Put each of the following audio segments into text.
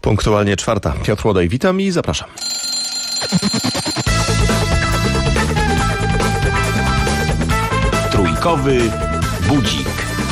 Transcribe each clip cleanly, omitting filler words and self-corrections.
Punktualnie 4. Piotr Łodej, witam i zapraszam. Trójkowy budzik.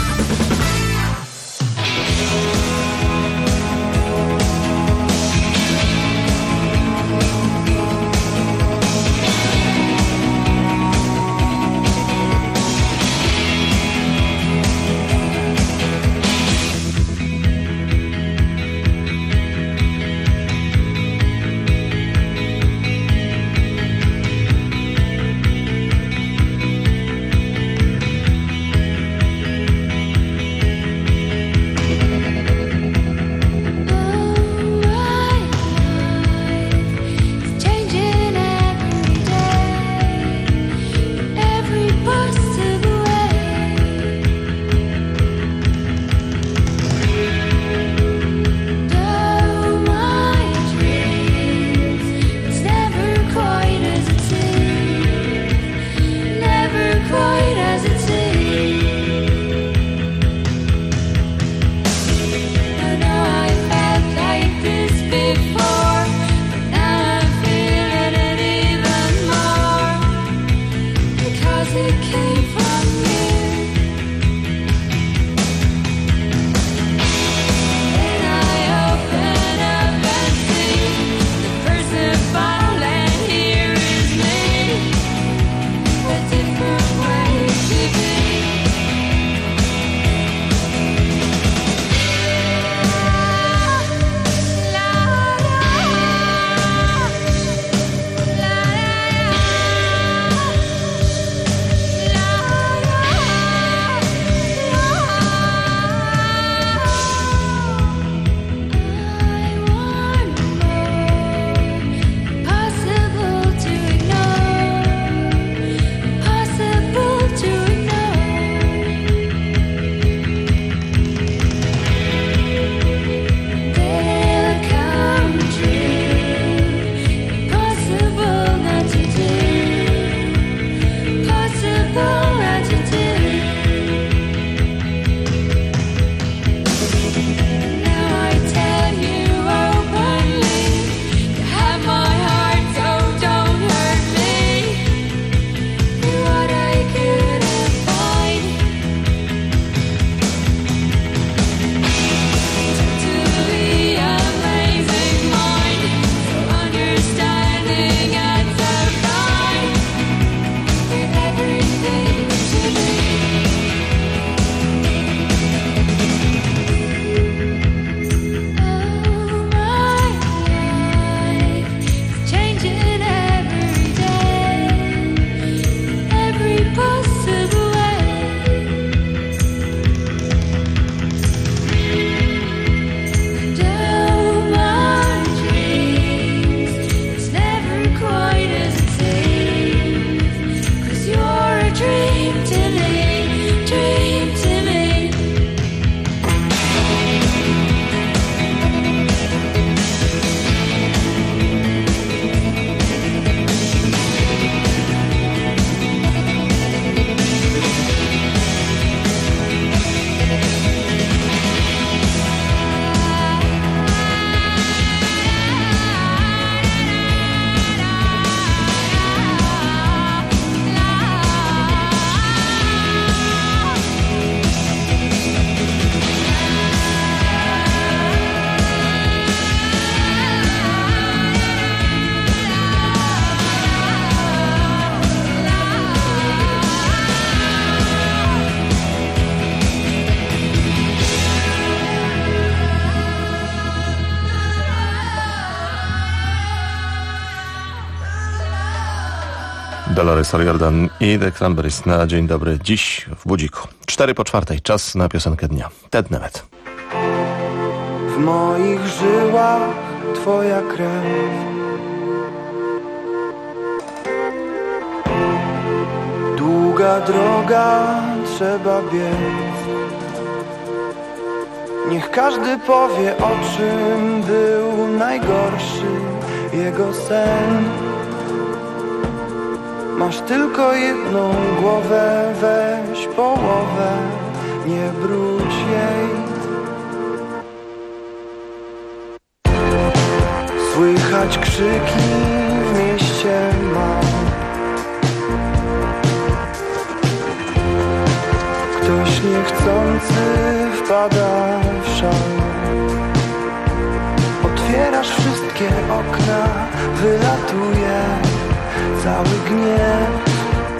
Dolores O'Riordan i The Cranberries na dzień dobry. Dziś w budziku. 4:04. Czas na piosenkę dnia. Ted Newett. W moich żyłach twoja krew, długa droga, trzeba biec. Niech każdy powie, o czym był najgorszy jego sen. Masz tylko jedną głowę, weź połowę, nie brudź jej. Słychać krzyki w mieście mam. Ktoś niechcący wpada w szał. Otwierasz wszystkie okna, wylatuje cały gniew.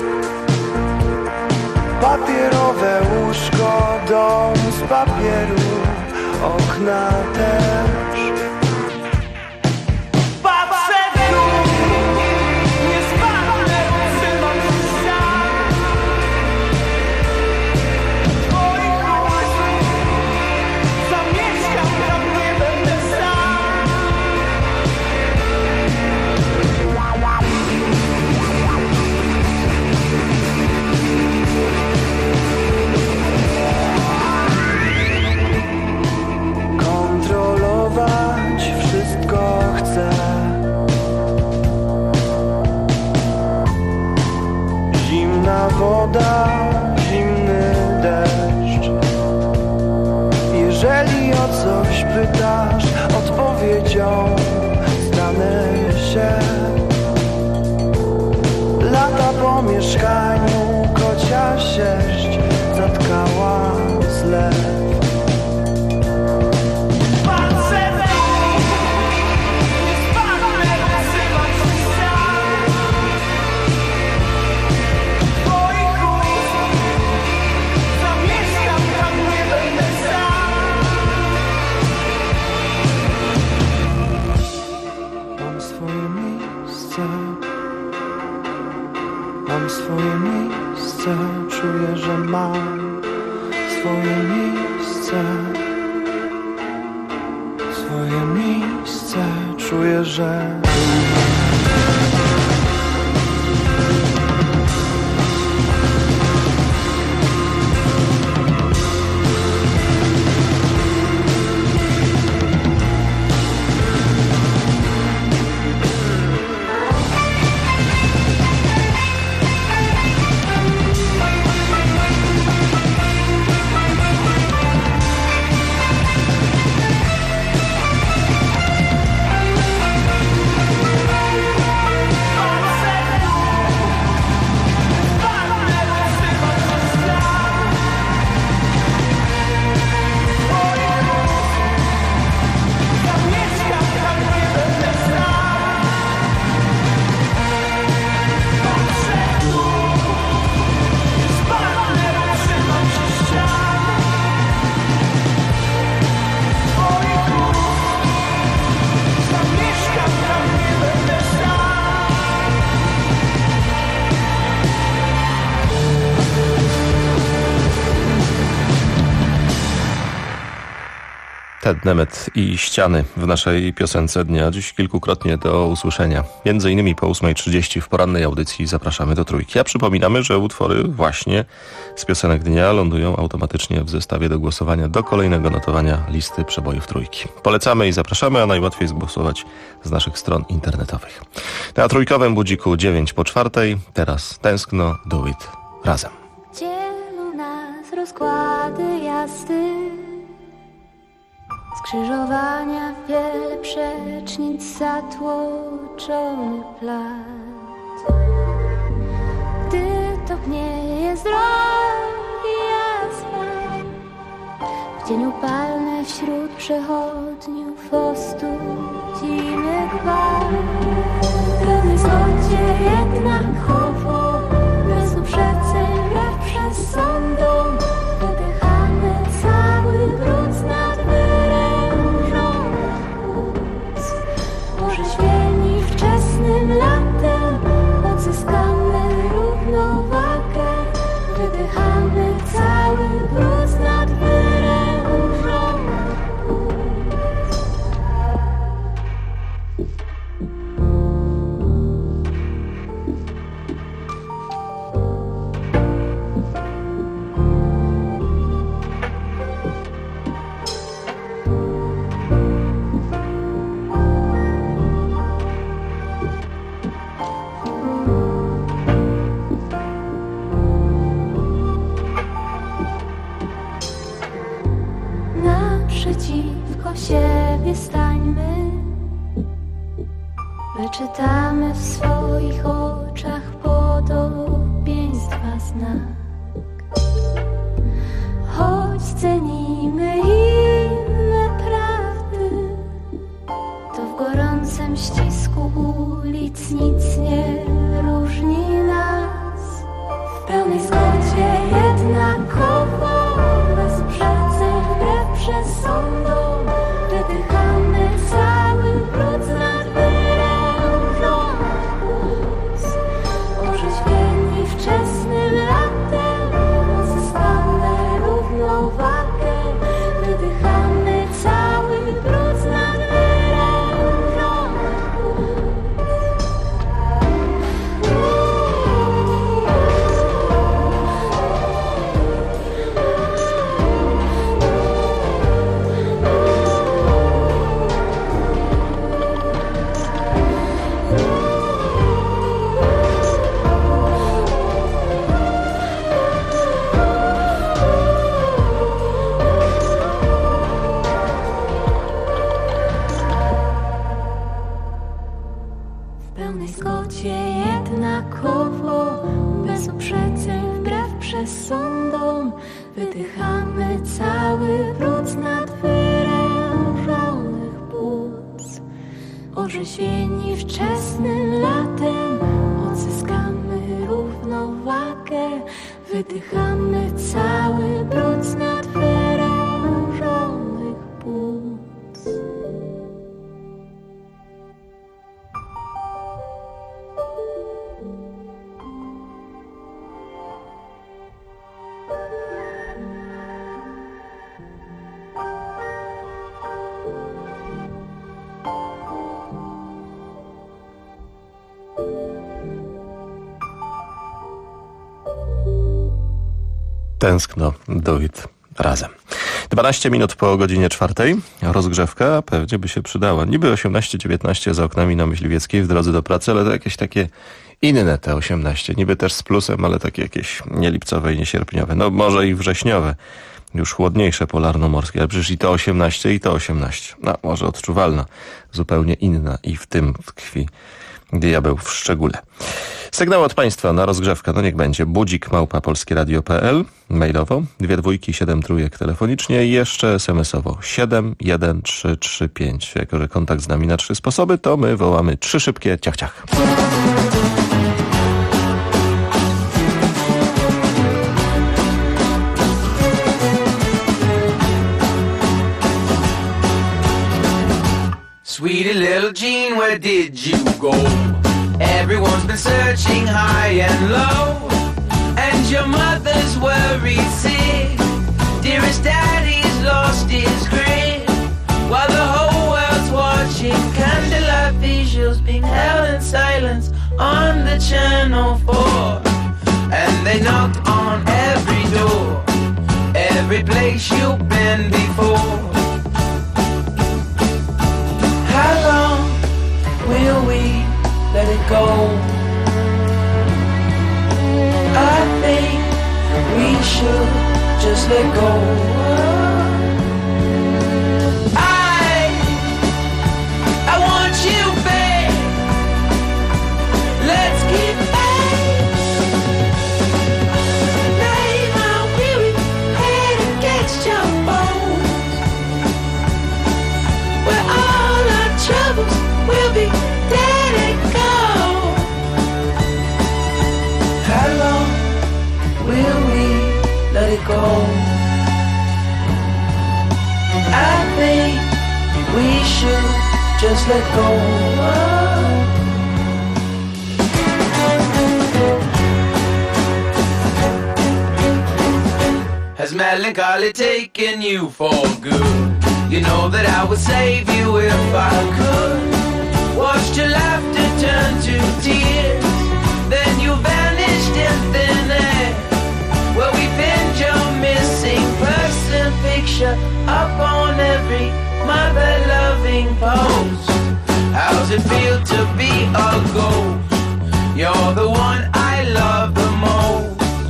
Papierowe łóżko, dom z papieru, okna też. Patrzę w dół, nie spadnę, trzymam się twoich ust. Zamieszkam, tam nie będę sam. Kontrolować wszystko chcę. Zimna woda, zimny deszcz. Jeżeli o coś pytasz, odpowiedzią stanę się. Lata po mieszkaniu, kocia sierść zatkała zlew. Mam swoje miejsce, czuję, że mam swoje miejsce. Swoje miejsce, czuję, że... Ted Nemeth i Ściany w naszej piosence dnia. Dziś kilkukrotnie do usłyszenia. Między innymi po 8:30 w porannej audycji zapraszamy do Trójki. A przypominamy, że utwory właśnie z piosenek dnia lądują automatycznie w zestawie do głosowania do kolejnego notowania listy przebojów Trójki. Polecamy i zapraszamy, a najłatwiej zgłosować z naszych stron internetowych. Na trójkowym budziku 9:04. Teraz Tęskno, Do It razem. Dzielą nas rozkłady jazdy, skrzyżowania, wiele przecznic, zatłoczony plac. Gdy topnieje z drogi asfalt, w dzień upalny wśród przechodniów ostudzimy gwałt. Pewny zgodzie jednak chowo, bez znów przeceń wbrew przez sądom, wydychamy cały brud nad orzeźwieni wczesnym latem, odzyskamy równowagę, wydychamy cały brud nad wyrężą. czytamy w swoich oczach podobieństwa znak. Choć cenimy inne prawdy, to w gorącym ścisku ulic nic nie różni nas. W pełnej zgodzie jednakowo, bez uprzedzeń, wbrew przesądom, wydychamy cały brud z nadwyrężonych ust. Orzeźwieni wczesnym latem, odzyskamy równowagę, wydychamy cały brud z nadwyrężonych w pełnej zgodzie jednakowo, bez uprzedzeń, wbrew przesądom, wydychamy cały brud z nadwyrężonych płuc. Orzeźwieni wczesnym latem, odzyskamy równowagę, wydychamy cały brud z nadwyrężonych płuc. Tęskno do it razem. 12 minut po godzinie 4. Rozgrzewka pewnie by się przydała. Niby 18-19 za oknami na Myśliwieckiej w drodze do pracy, ale to jakieś takie inne te 18. Niby też z plusem, ale takie jakieś nie lipcowe i nie sierpniowe. No może i wrześniowe. Już chłodniejsze polarnomorskie, ale przecież i to 18 i to 18. No może odczuwalna, zupełnie inna i w tym tkwi diabeł w szczególe. Sygnał od Państwa na rozgrzewkę, no niech będzie budzik@polskieradio.pl, mailowo, 2 dwójki, 7 trójek telefonicznie i jeszcze SMS-owo 71335. Jako że kontakt z nami na 3 sposoby, to my wołamy 3 szybkie ciach ciach. Sweetie little Jean, where did you go? Everyone's been searching high and low, and your mother's worried sick. Dearest daddy's lost his grip, while the whole world's watching candlelight visuals being held in silence on the channel 4. And they knocked on every door, every place you've been before. How long will we let it go? I think we should just let go. I want you back. Let's get back. Lay my weary head against your bones, where all our troubles will be dead and gone. How long will we let it go? I think we should just let go. Has melancholy taken you for good? You know that I would save you if I could. Watched your laughter turn to tears, then you vanished in thin air. Well, we pinned your missing person picture up on every mother-loving post. How's it feel to be a ghost? You're the one I love the most.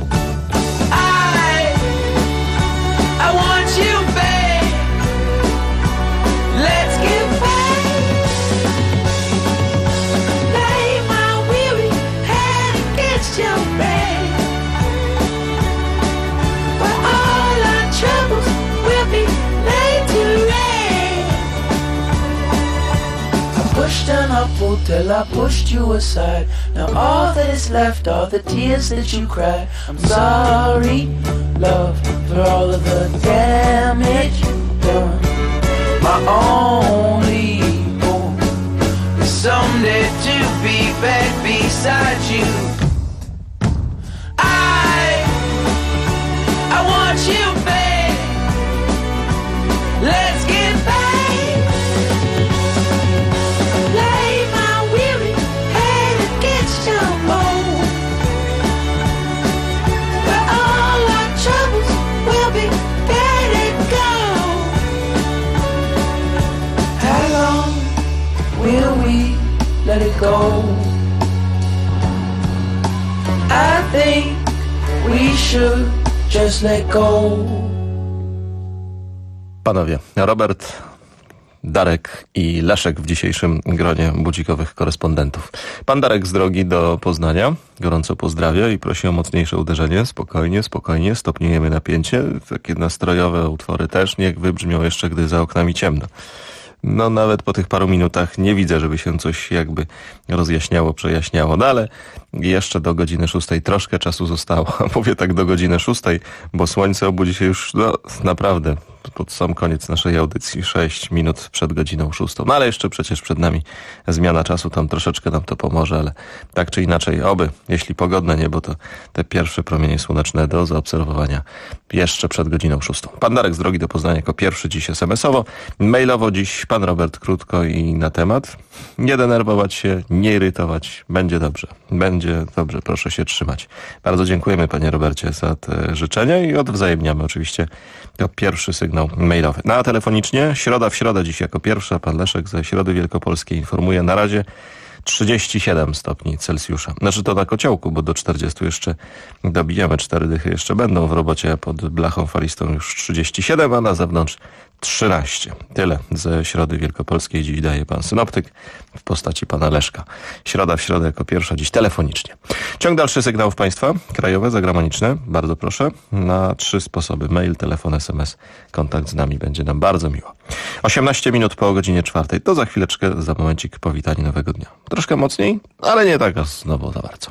I want you back. Let's get back. unhelpful till I pushed you aside. Now all that is left are the tears that you cried. I'm sorry, love, for all of the damage you've done. My only hope is someday to be back beside you. I want you back. Let's get back. Lay my weary head against your bone, where all our troubles will be letting go. How long will we let it go? I think we should just let go. Panowie, Robert, Darek i Leszek w dzisiejszym gronie budzikowych korespondentów. Pan Darek z drogi do Poznania gorąco pozdrawia i prosi o mocniejsze uderzenie. Spokojnie, spokojnie, stopniujemy napięcie. Takie nastrojowe utwory też niech wybrzmią jeszcze, gdy za oknami ciemno. No nawet po tych paru minutach nie widzę, żeby się coś jakby rozjaśniało, przejaśniało. No ale jeszcze do godziny 6 troszkę czasu zostało. Mówię tak do godziny 6, bo słońce obudzi się już naprawdę pod sam koniec naszej audycji. 6 minut przed godziną 6. No ale jeszcze przecież przed nami zmiana czasu, tam troszeczkę nam to pomoże, ale tak czy inaczej, oby, jeśli pogodne niebo, to te pierwsze promienie słoneczne do zaobserwowania jeszcze przed godziną 6. Pan Darek z drogi do Poznania jako pierwszy dziś SMS-owo, mailowo dziś pan Robert krótko i na temat. Nie denerwować się, nie irytować, będzie dobrze. Będzie dobrze, proszę się trzymać. Bardzo dziękujemy panie Robercie za te życzenia i odwzajemniamy oczywiście to pierwszy sygnał mailowy. No a telefonicznie, środa w środę dziś jako pierwsza, pan Leszek ze Środy Wielkopolskiej informuje na razie 37 stopni Celsjusza. Znaczy to na kociołku, bo do 40 jeszcze dobijamy, 4 dychy jeszcze będą w robocie, a pod blachą falistą już 37, a na zewnątrz 13. Tyle ze Środy Wielkopolskiej dziś daje pan synoptyk w postaci pana Leszka. Środa w środę jako pierwsza dziś telefonicznie. Ciąg dalszy sygnałów państwa, krajowe, zagraniczne, bardzo proszę, na 3 sposoby. Mail, telefon, SMS, kontakt z nami, będzie nam bardzo miło. 18 minut po godzinie 4. To za chwileczkę, za momencik powitanie nowego dnia. Troszkę mocniej, ale nie tak znowu za bardzo.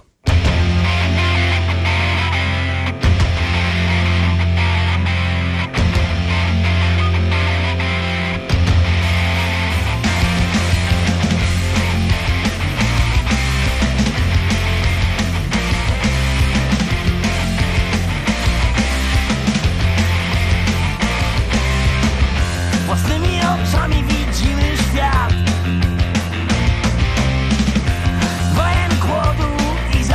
Własnymi oczami widzimy świat wojen, głodu i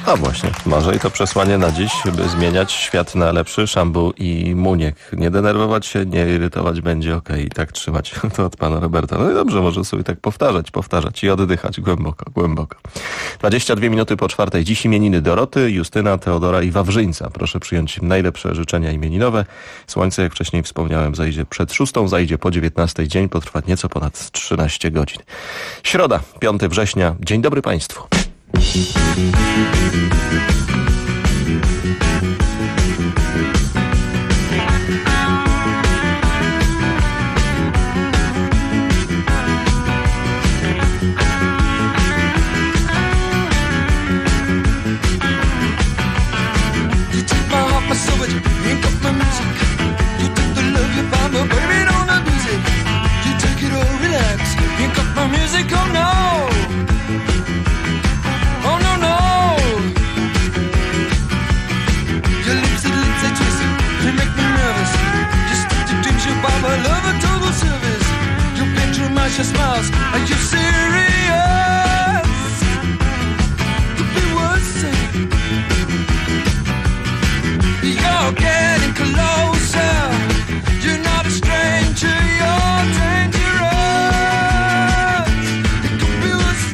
A właśnie, może i to przesłanie na dziś, by zmieniać świat na lepszy. Szambu i Muniek. Nie denerwować się, nie irytować, będzie okej. I tak trzymać to od pana Roberta. No i dobrze, może sobie tak powtarzać i oddychać głęboko. 22 minuty po 4. Dziś imieniny Doroty, Justyna, Teodora i Wawrzyńca. Proszę przyjąć najlepsze życzenia imieninowe. Słońce, jak wcześniej wspomniałem, zajdzie przed 6, zajdzie po 19. Dzień potrwa nieco ponad 13 godzin. Środa, 5 września. Dzień dobry państwu. Your smiles, are you serious? Could be worse. You're getting closer. You're not a stranger. You're dangerous. It could be worse.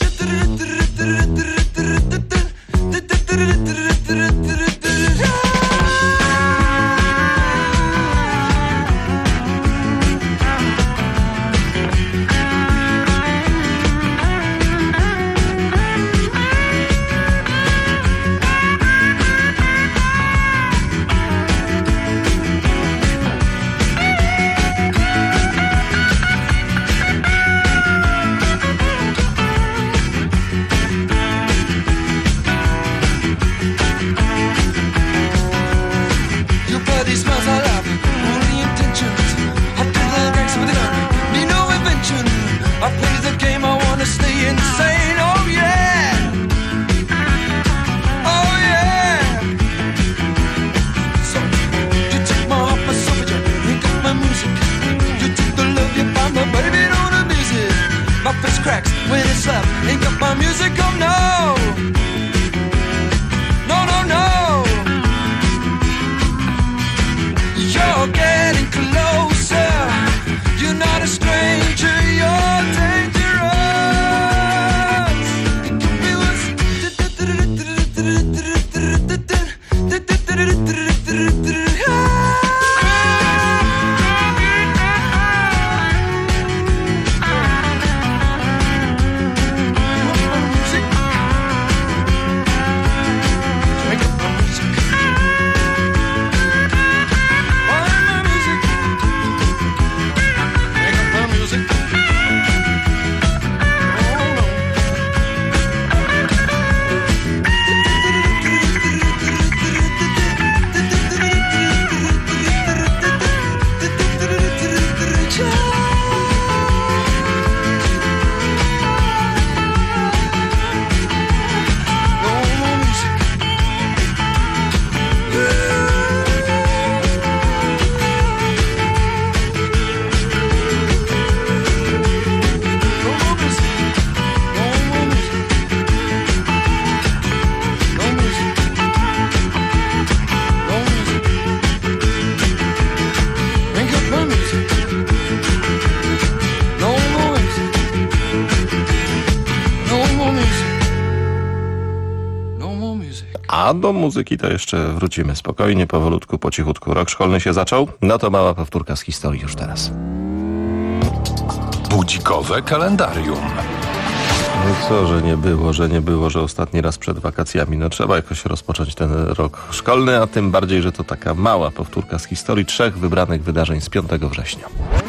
A do muzyki to jeszcze wrócimy spokojnie, powolutku, po cichutku. Rok szkolny się zaczął, no to mała powtórka z historii już teraz. Budzikowe kalendarium. No co, że nie było, że ostatni raz przed wakacjami. No trzeba jakoś rozpocząć ten rok szkolny, a tym bardziej, że to taka mała powtórka z historii 3 wybranych wydarzeń z 5 września.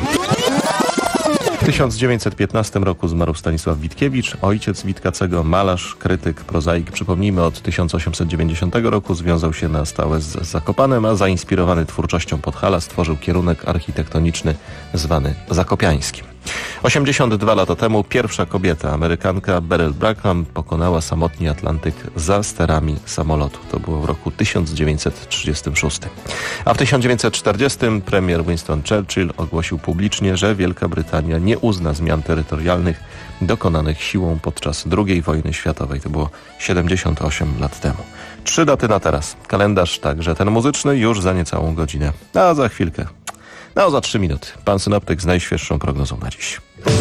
W 1915 roku zmarł Stanisław Witkiewicz, ojciec Witkacego, malarz, krytyk, prozaik. Przypomnijmy, od 1890 roku związał się na stałe z Zakopanem, a zainspirowany twórczością Podhala stworzył kierunek architektoniczny zwany zakopiańskim. 82 lata temu pierwsza kobieta, Amerykanka Beryl Brackham, pokonała samotnie Atlantyk za sterami samolotu. To było w roku 1936. A w 1940 premier Winston Churchill ogłosił publicznie, że Wielka Brytania nie uzna zmian terytorialnych dokonanych siłą podczas II wojny światowej. To było 78 lat temu. 3 daty na teraz. Kalendarz także ten muzyczny już za niecałą godzinę. A za chwilkę. No, za 3 minuty. Pan synoptyk z najświeższą prognozą na dziś.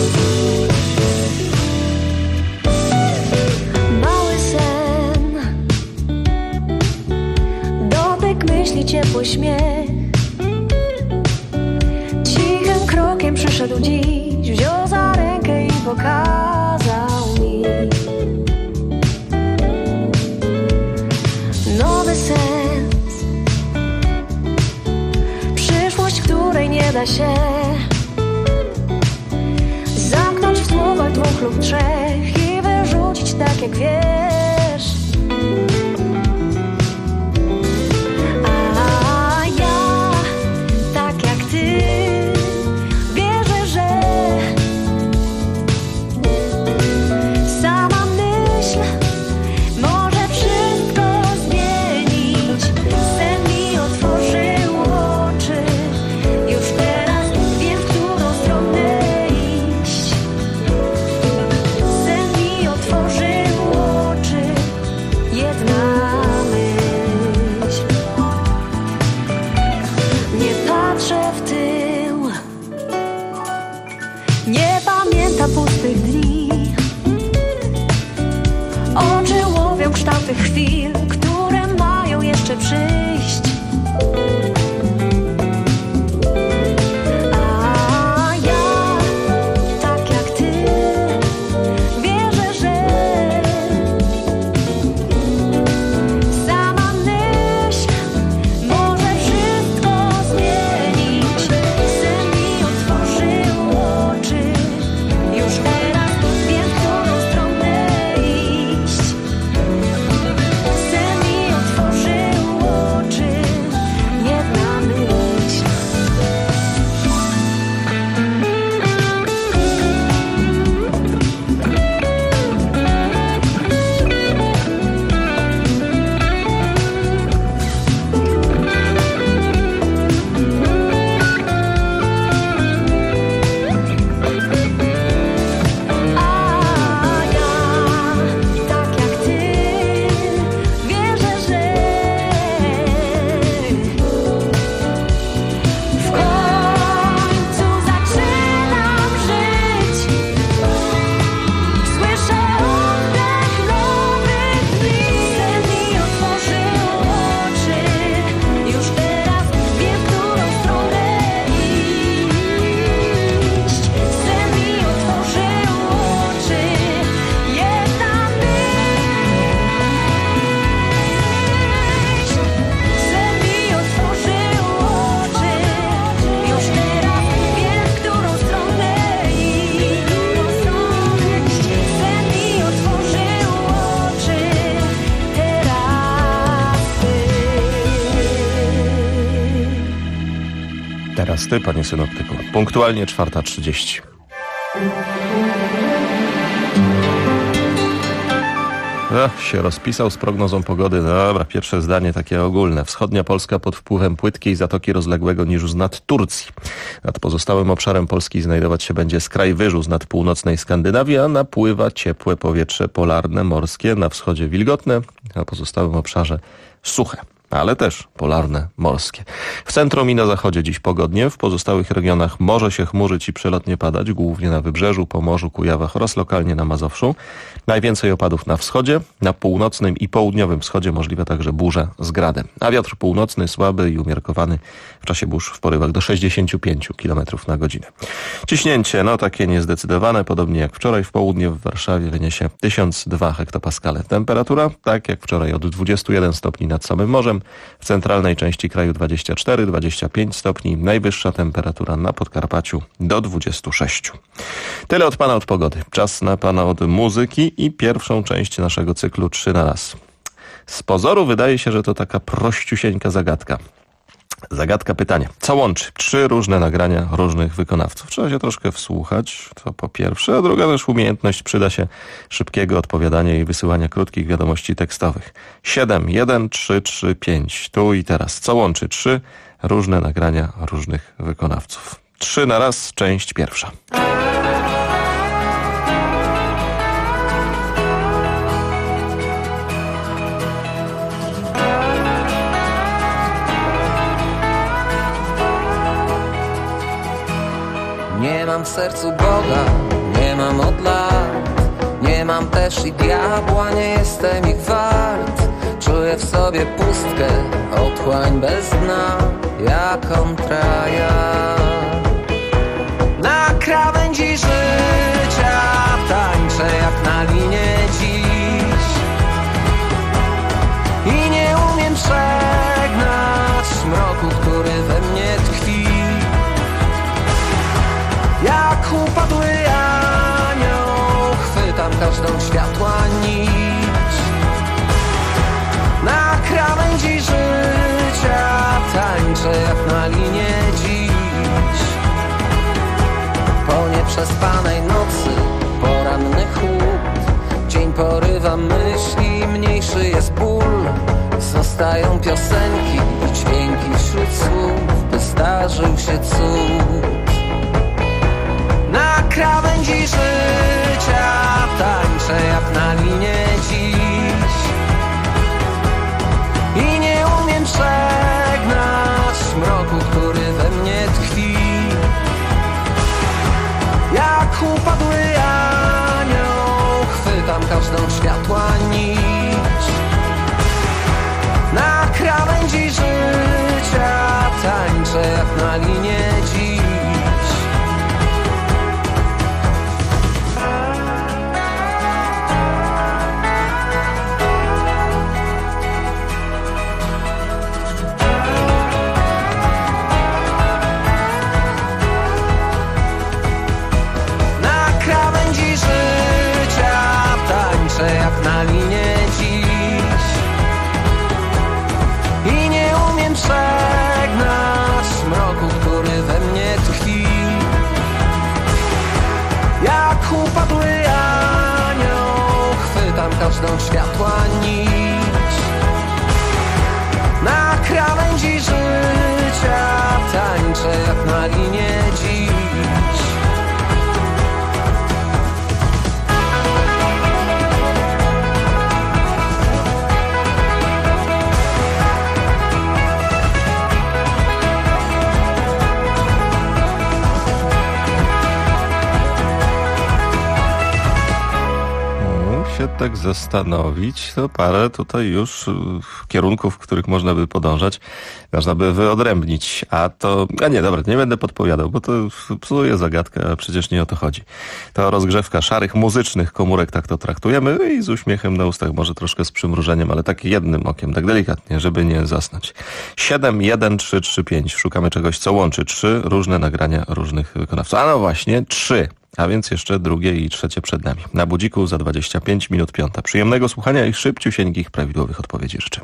Mały sen, dotyk myśli, ciepły śmiech. Cichym krokiem przyszedł dziś, wziął za rękę i pokazał mi nowy sens, przyszłość, której nie da się zamknąć w słowach 2 lub 3 i wyrzucić tak jak wiesz. A ja, tak jak ty, wierzę, że sama myśl może wszystko zmienić. Sen mi otworzył oczy, już teraz wiem, w którą stronę iść. Sen mi otworzył oczy, jedna myśl. Nie patrzę w tył, nie pamiętam pustych dni. Oczy łowią kształty chwil, które mają jeszcze przyjść. A ja, tak jak ty, wierzę, że sama myśl może wszystko zmienić. Sen mi otworzył oczy, już teraz wiem, w którą stronę iść. Sen mi otworzył oczy, jedna myśl. A ja, tak jak ty, wierzę, że w końcu zaczynam żyć. Słyszę oddech nowych dni. Sen mi otworzył oczy, już teraz wiem, w którą stronę iść. Sen mi otworzył oczy, jedna myśl. Sen mi otworzył oczy, już teraz wiem, w którą stronę iść. Sen mi otworzył oczy, teraz ty. Teraz ty, panie synoptyku. Punktualnie 4:30. Się rozpisał z prognozą pogody. Dobra, pierwsze zdanie takie ogólne. Wschodnia Polska pod wpływem płytkiej zatoki rozległego niżu nad Turcji. Nad pozostałym obszarem Polski znajdować się będzie skraj wyżu z nad północnej Skandynawii, a napływa ciepłe powietrze polarne, morskie, na wschodzie wilgotne, a na pozostałym obszarze suche, ale też polarne, morskie. W centrum i na zachodzie dziś pogodnie, w pozostałych regionach może się chmurzyć i przelotnie padać, głównie na Wybrzeżu, Pomorzu, Kujawach oraz lokalnie na Mazowszu. Najwięcej opadów na wschodzie, na północnym i południowym wschodzie możliwe także burze z gradem. A wiatr północny słaby i umiarkowany w czasie burz w porywach do 65 km na godzinę. Ciśnięcie, takie niezdecydowane, podobnie jak wczoraj w południe w Warszawie wyniesie 1002 hektopaskale. Temperatura, tak jak wczoraj, od 21 stopni nad samym morzem, w centralnej części kraju 24-25 stopni, najwyższa temperatura na Podkarpaciu do 26. Tyle od pana od pogody. Czas na pana od muzyki i pierwszą część naszego cyklu 3 na raz. Z pozoru wydaje się, że to taka prościusieńka zagadka. Zagadka pytania. Co łączy 3 różne nagrania różnych wykonawców? Trzeba się troszkę wsłuchać, to po pierwsze, a druga też umiejętność przyda się szybkiego odpowiadania i wysyłania krótkich wiadomości tekstowych. 7, 1, 3, 3, 5. Tu i teraz. Co łączy 3 różne nagrania różnych wykonawców? 3 na raz, część pierwsza. mam w sercu Boga, nie mam od lat. Nie mam też i diabła, nie jestem ich wart. Czuję w sobie pustkę, otchłań bez dna, jak kontraja. Na krawędzi życia tańczę jak na linie dziś i nie umiem przegnać mroku, który we mnie tkwi. Jak upadły anioł chwytam każdą światła nić. Na krawędzi życia tańczę jak na linie dziś. Po nieprzespanej nocy poranny chłód, dzień porywa myśli, mniejszy jest ból. Zostają piosenki i dźwięki wśród słów, by zdarzył się cud. Na krawędzi życia tańczę jak na linie dziś i nie umiem przegnać mroku, który we mnie tkwi. Jak upadły anioł chwytam każdą światła nić. Na krawędzi życia tańczę jak na linie dziś. Jak na linie dziś i nie umiem przegnać mroku, który we mnie tkwi. Jak upadły anioł chwytam każdą światła nić. Na krawędzi życia tańczę jak na linie dziś. Tak zastanowić, to parę tutaj już kierunków, w których można by podążać, można by wyodrębnić, nie, dobra, nie będę podpowiadał, bo to psuje zagadkę, a przecież nie o to chodzi. To rozgrzewka szarych, muzycznych komórek, tak to traktujemy i z uśmiechem na ustach, może troszkę z przymrużeniem, ale tak jednym okiem, tak delikatnie, żeby nie zasnąć. 71335, szukamy czegoś, co łączy 3 różne nagrania różnych wykonawców. A no właśnie, 3. A więc jeszcze drugie i trzecie przed nami. Na budziku za 25 minut 5. Przyjemnego słuchania i szybciusieńkich, prawidłowych odpowiedzi życzymy.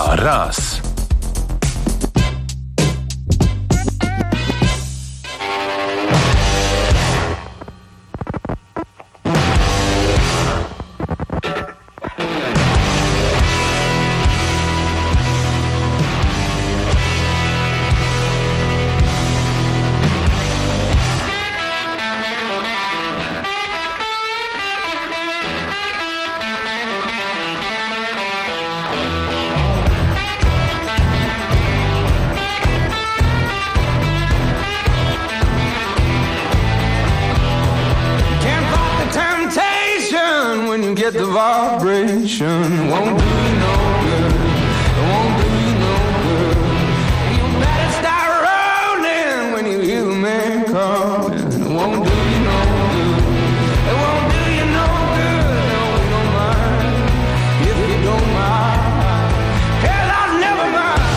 Na raz. Get the vibration, won't do you no good, won't do you no good. You better start rolling when you hear the man calling, won't do you no good, it won't do you no good. No, we don't mind, if you don't mind, hell, I'll never mind.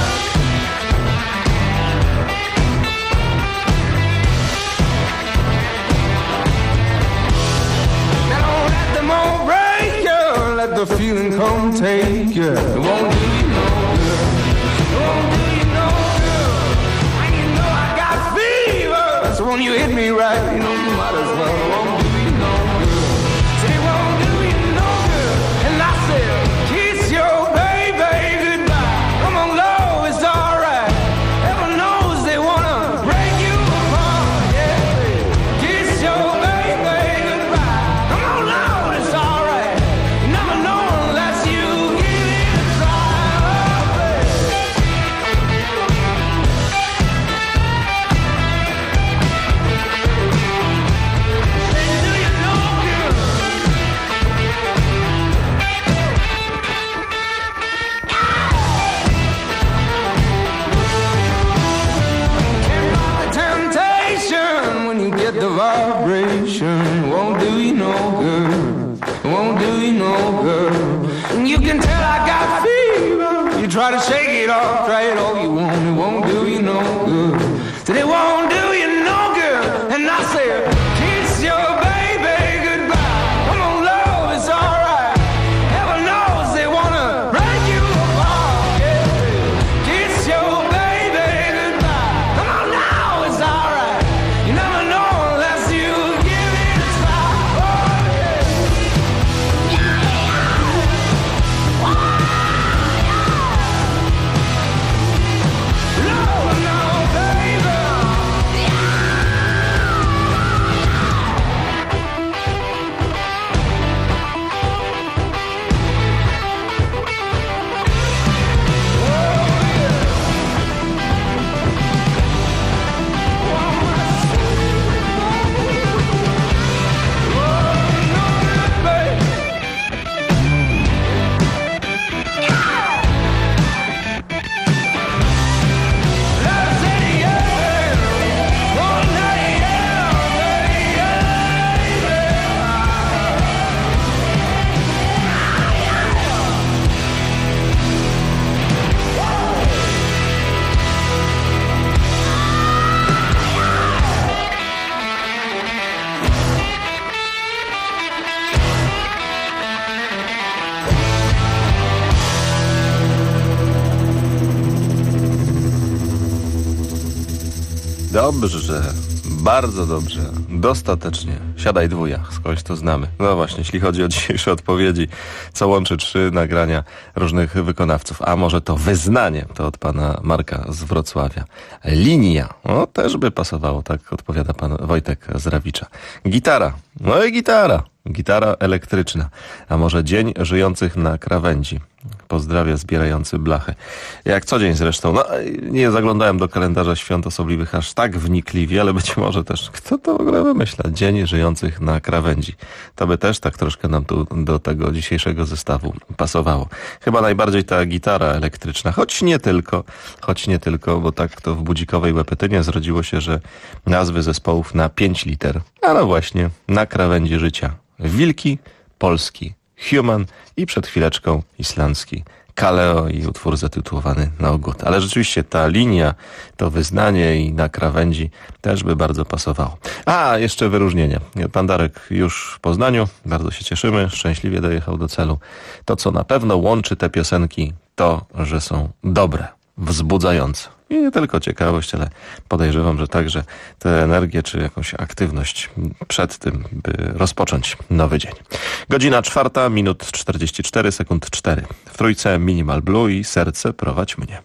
Now don't let them all break. Let the feeling come take you. It won't do you no good. It won't do you no good. And you know I got fever. So when you hit me right, you know you might as well. It won't do you no good. Said it won't do you no good. And I said, kiss your baby goodbye. Come on, love, it's alright. Heaven knows they wanna break you apart. Yeah, kiss your baby goodbye. Come on, love, it's alright. The vibration won't do you no good, won't do you no good. And you can tell I got fever. You try to shake it off, try it all you want, it won't do you no good. Said it won't do you no good. And I said, kiss your baby goodbye. Come on, love, it's alright. Heaven knows they wanna break you apart. Yeah. Kiss your baby goodbye. Come on now, it's alright. You never know. Dobrze, bardzo dobrze, dostatecznie. Siadaj dwuja, skądś to znamy. No właśnie, jeśli chodzi o dzisiejsze odpowiedzi, co łączy 3 nagrania różnych wykonawców. A może to wyznanie, to od pana Marka z Wrocławia. Linia, no też by pasowało, tak odpowiada pan Wojtek z Rawicza. Gitara, no i gitara. Gitara elektryczna. A może Dzień Żyjących na Krawędzi. Pozdrawia zbierający blachy. Jak co dzień zresztą. No, nie zaglądałem do kalendarza świąt osobliwych aż tak wnikliwie, ale być może też, kto to w ogóle wymyśla? Dzień Żyjących na Krawędzi. To by też tak troszkę nam tu do tego dzisiejszego zestawu pasowało. Chyba najbardziej ta gitara elektryczna. Choć nie tylko, bo tak to w budzikowej Łepetynie zrodziło się, że nazwy zespołów na 5 liter. A no właśnie, na krawędzi życia. Wilki, Polski, Human i przed chwileczką islandzki Kaleo i utwór zatytułowany Na ogód. Ale rzeczywiście ta linia, to wyznanie i na krawędzi też by bardzo pasowało. A, jeszcze wyróżnienie. Pan Darek już w Poznaniu, bardzo się cieszymy, szczęśliwie dojechał do celu. To, co na pewno łączy te piosenki, to, że są dobre, wzbudzające. I nie tylko ciekawość, ale podejrzewam, że także tę energię czy jakąś aktywność przed tym, by rozpocząć nowy dzień. Godzina 4, minut 44, sekund 4. W trójce Minimal Blue i Serce prowadź mnie.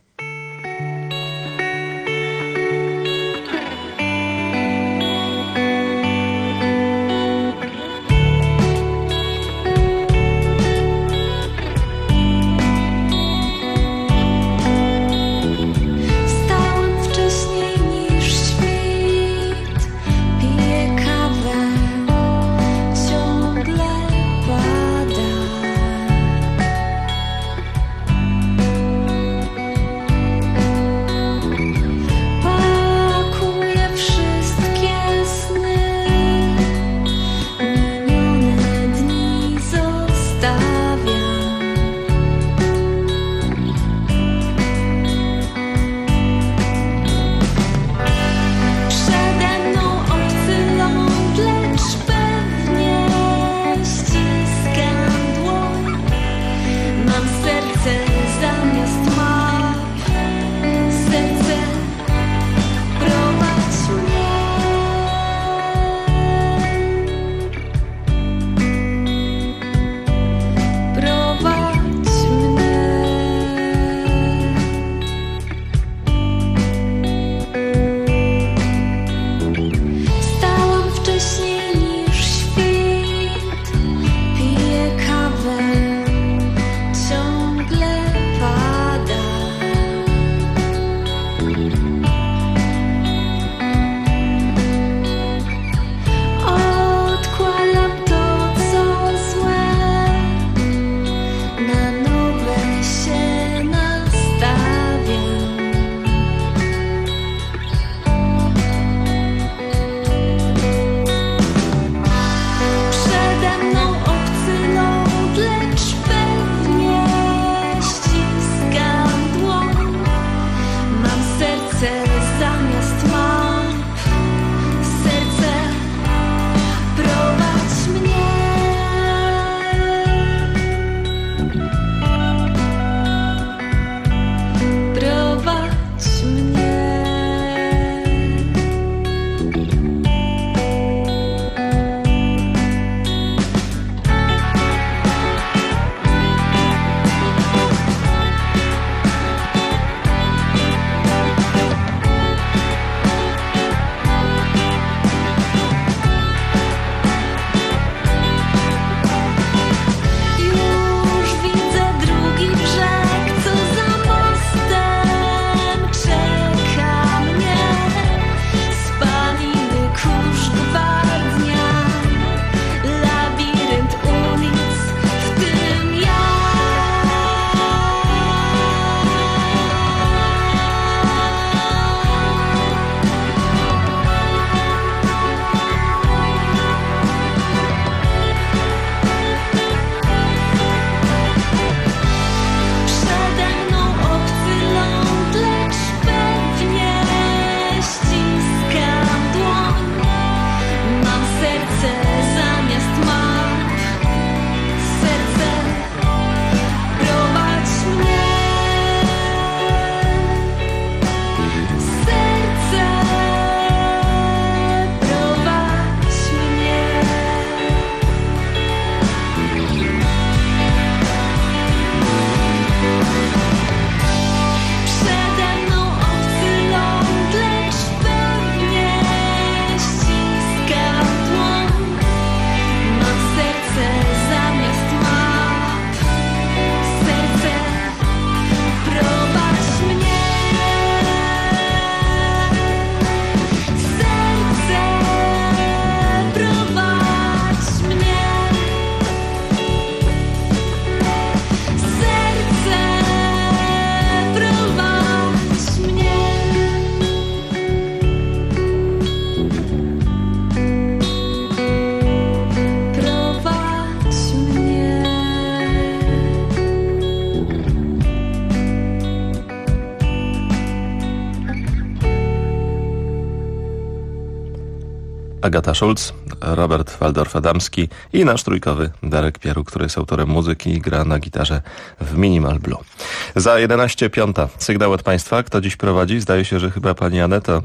Agata Schulz, Robert Waldorf-Adamski i nasz trójkowy Darek Pieru, który jest autorem muzyki i gra na gitarze w Minimal Blue. Za 11:05 sygnał od Państwa. Kto dziś prowadzi? Zdaje się, że chyba pani Aneta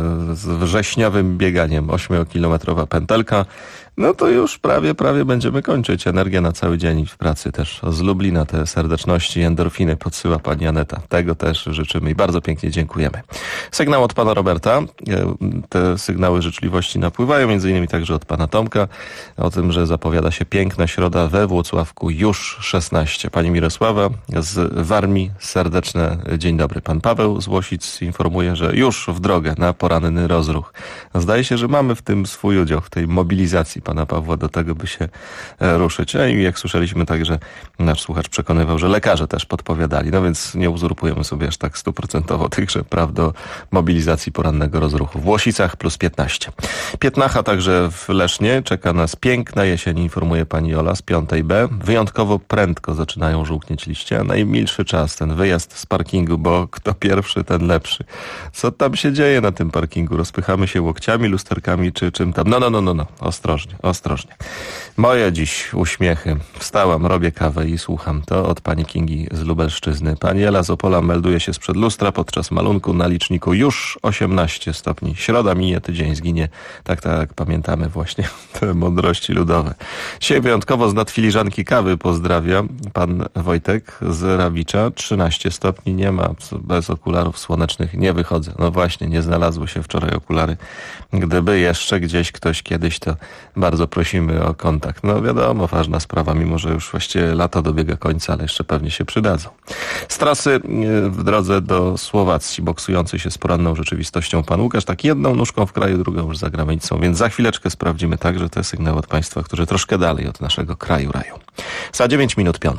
z wrześniowym bieganiem. 8-kilometrowa pętelka. No to już prawie będziemy kończyć. Energia na cały dzień w pracy też. Z Lublina te serdeczności, endorfiny podsyła pani Aneta. Tego też życzymy i bardzo pięknie dziękujemy. Sygnał od pana Roberta. Te sygnały życzliwości napływają, między innymi także od pana Tomka, o tym, że zapowiada się piękna środa we Włocławku, już 16. Pani Mirosława z Warmii, serdeczne dzień dobry. Pan Paweł z Łosic informuje, że już w drogę na poranny rozruch. Zdaje się, że mamy w tym swój udział, w tej mobilizacji pana Pawła do tego, by się ruszyć. A i jak słyszeliśmy także, nasz słuchacz przekonywał, że lekarze też podpowiadali. No więc nie uzurpujemy sobie aż tak 100% tychże praw do mobilizacji porannego rozruchu. W Łosicach plus 15. Piętnacha także w Lesznie. Czeka nas piękna jesień, informuje pani Ola z 5B. Wyjątkowo prędko zaczynają żółknieć liście, a najmilszy czas, ten wyjazd z parkingu, bo kto pierwszy, ten lepszy. Co tam się dzieje na tym parkingu? Rozpychamy się łokciami, lusterkami czy czym tam? No. Ostrożnie. Moje dziś uśmiechy. Wstałam, robię kawę i słucham. To od pani Kingi z Lubelszczyzny. Pani Ela z Opola melduje się sprzed lustra podczas malunku na liczniku już 18 stopni. Środa minie, tydzień zginie. Tak, pamiętamy właśnie te mądrości ludowe. Dzisiaj wyjątkowo z nad filiżanki kawy pozdrawia pan Wojtek z Rawicza. 13 stopni nie ma. Bez okularów słonecznych nie wychodzę. No właśnie, nie znalazły się wczoraj okulary. Gdyby jeszcze gdzieś ktoś kiedyś, to bardzo prosimy o kontakt. No wiadomo, ważna sprawa, mimo że już właściwie lato dobiega końca, ale jeszcze pewnie się przydadzą. Z trasy w drodze do Słowacji, boksujący się z poranną rzeczywistością pan Łukasz, tak jedną nóżką w kraju, drugą już za granicą, więc za chwileczkę sprawdzimy także te sygnały od państwa, którzy troszkę dalej od naszego kraju rają. Za 9 minut 5.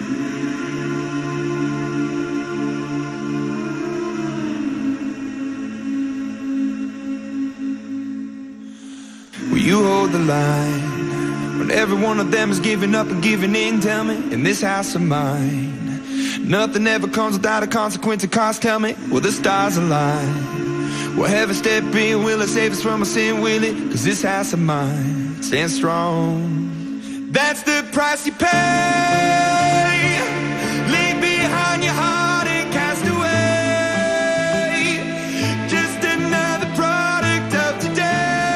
Will you hold the line when every one of them is giving up and giving in? Tell me, in this house of mine, nothing ever comes without a consequence of cost. Tell me, will the stars align? Will heaven step in? Will it save us from our sin? Will it? 'Cause this house of mine stands strong. That's the price you pay. Leave behind your heart and cast away. Just another product of today.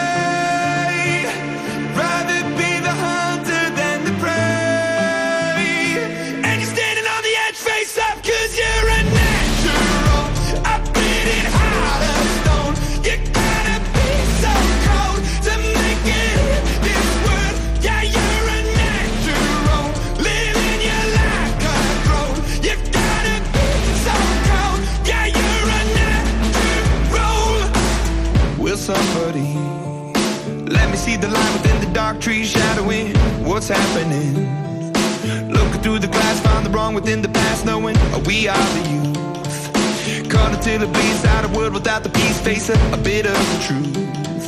Somebody, let me see the light within the dark trees shadowing what's happening. Looking through the glass, find the wrong within the past, knowing we are the youth. Caught until it bleeds out a world without the peace, face a bit of the truth.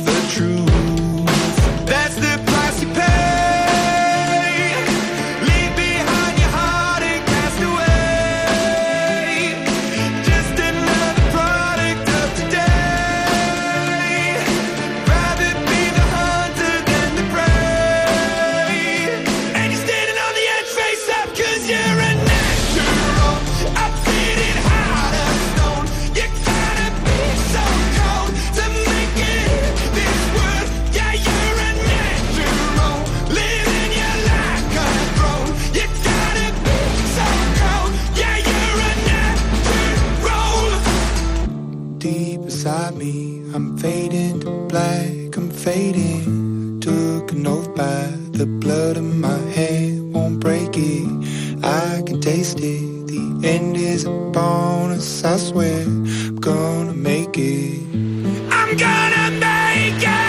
That's the price you pay. I'm fading to black, I'm fading. Took an oath by the blood in my head, won't break it, I can taste it. The end is upon us, I swear, I'm gonna make it. I'm gonna make it!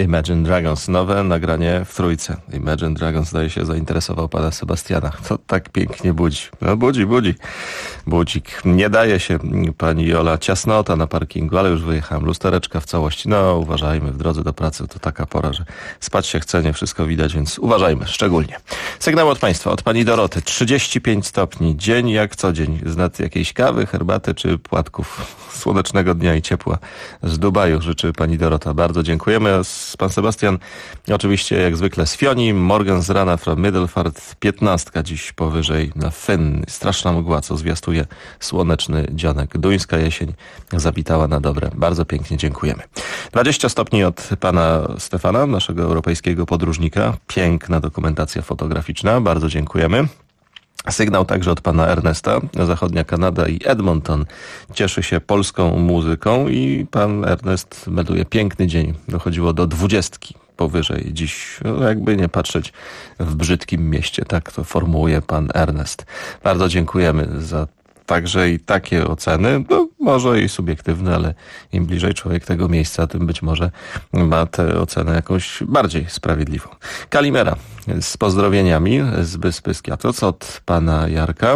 Imagine Dragons, nowe nagranie w trójce. Imagine Dragons, zdaje się, zainteresował pana Sebastiana. To tak pięknie budzi. No budzi. Budzik. Nie daje się, pani Jola, ciasnota na parkingu, ale już wyjechałem. Lustereczka w całości. No uważajmy, w drodze do pracy to taka pora, że spać się chce, nie wszystko widać, więc uważajmy szczególnie. Sygnał od państwa, od pani Doroty. 35 stopni. Dzień jak co dzień. Znad jakiejś kawy, herbaty czy płatków. Słonecznego dnia i ciepła z Dubaju życzy pani Dorota. Bardzo dziękujemy. Pan Sebastian oczywiście jak zwykle z Fionii. Morgan z rana from Middelfart. 15 dziś powyżej na Fyn. Straszna mgła, co zwiastuje słoneczny dzionek. Duńska jesień zawitała na dobre. Bardzo pięknie dziękujemy. 20 stopni od pana Stefana, naszego europejskiego podróżnika. Piękna dokumentacja fotograficzna. Bardzo dziękujemy. Sygnał także od pana Ernesta. Zachodnia Kanada i Edmonton cieszy się polską muzyką i pan Ernest melduje piękny dzień. Dochodziło do 20 powyżej dziś, no jakby nie patrzeć, w brzydkim mieście. Tak to formułuje pan Ernest. Bardzo dziękujemy za także i takie oceny, no może i subiektywne, ale im bliżej człowiek tego miejsca, tym być może ma tę ocenę jakąś bardziej sprawiedliwą. Kalimera z pozdrowieniami z Wyspy Skiatoc od pana Jarka.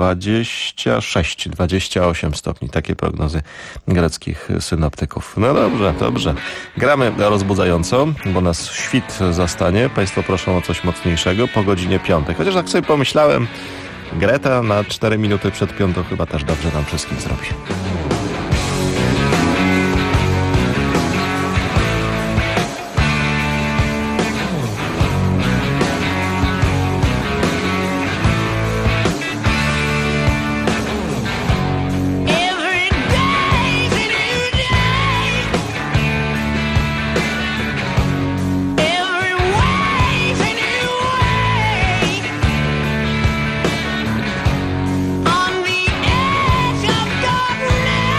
26-28 stopni. Takie prognozy greckich synoptyków. No dobrze. Gramy rozbudzająco, bo nas świt zastanie. Państwo proszą o coś mocniejszego po godzinie 5. Chociaż tak sobie pomyślałem, Greta na 4 minuty przed 5 chyba też dobrze nam wszystkim zrobi. On the edge of darkness.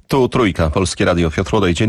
Tu Trójka, Polskie Radio. Piotr Łodej, dzień